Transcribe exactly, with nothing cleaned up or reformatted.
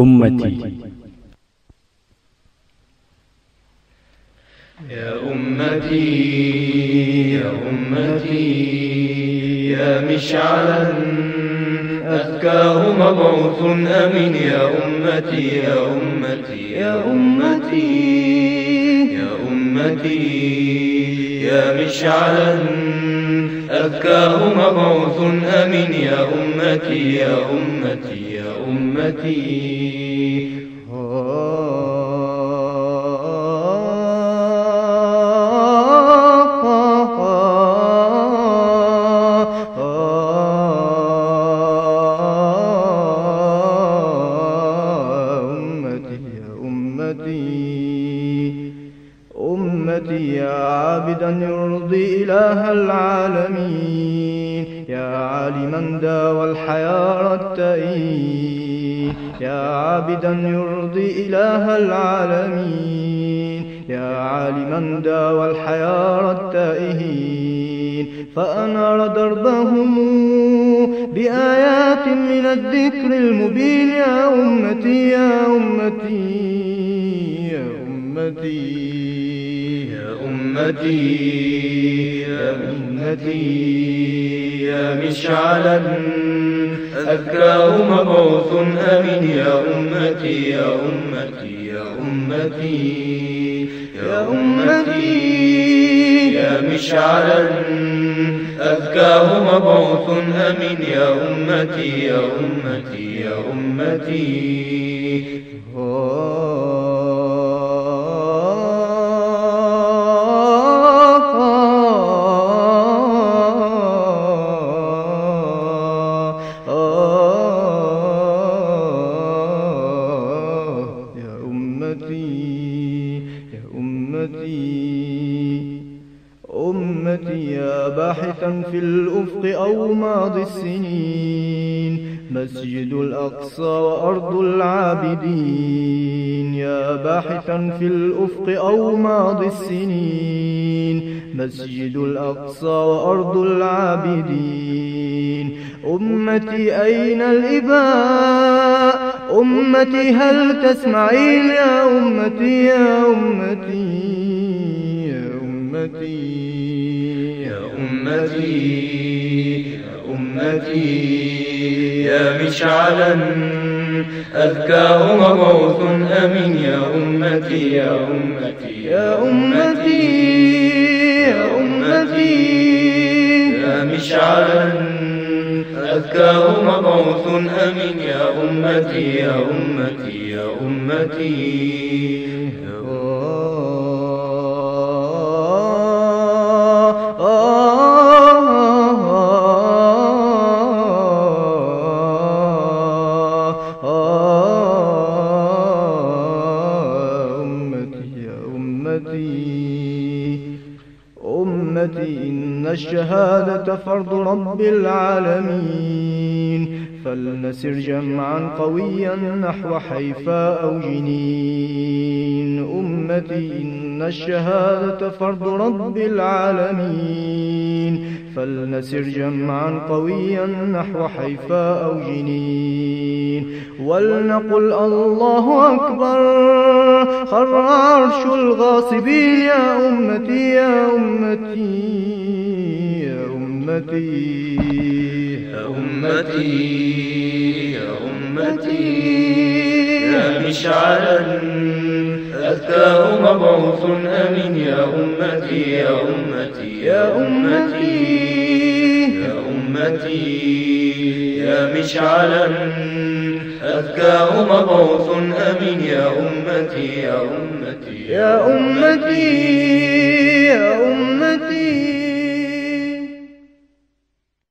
أمتي. يا أمتي يا أمتي يا مشعلا أذكاه مبعوث أمين. يا أمتي يا أمتي يا أمتي يا أمتي يا مشعلا أذكاه مبعوث أمين. يا أمتي يا أمتي يا أمتي أمتي يا عابدا يرضي إله العالمين، يا عالما داوى الحياة التائين، يا عابدا يرضي إله العالمين، يا عالما داوى الحياة التائهين، فأنار دربهم بآيات من الذكر المبين. يا أمتي يا أمتي يا أمتي أمتي يا أمتي يا مشعلا أذكاه مبعوث أمين. يا أمتي يا أمتي يا أمتي يا أمتي يا مشعلا أذكاه مبعوث أمين. يا أمتي يا أمتي يا أمتي أمتي يا باحثا في الأفق أو ماضي السنين، مسجد الأقصى وأرض العابدين. يا باحثا في الأفق أو ماضي السنين، مسجد الأقصى وأرض العابدين. أمتي أين الإباء؟ أمتي هل تسمعين؟ يا أمتي يا أمتي أمتي يا أمتي يا أمتي يا مشعلا أذكاه مبعوث أمين. يا أمتي يا أمتي يا أمتي يا أمتي يا مشعلا أذكاه مبعوث أمين. يا أمتي يا أمتي يا أمتي أمتي إن الشهادة فرض رب العالمين، فلنسر جمعا قويا نحو حيفاء أو جنين. أمتي إن الشهادة فرض رب العالمين، فلنسر جمعا قويا نحو حيفاء أو جنين. ولنقل الله أكبر خر عرش الغاصبين. يا أمتي يا أمتي يا أمتي يا أمتي يا أمتي يا مشعلا أذكاه مبعوث أمين. يا أمتي يا أمتي يا أمتي يا أمتي يا مشعلا أذكاه مبعوث أمين. يا أمتي يا أمتي يا أمتي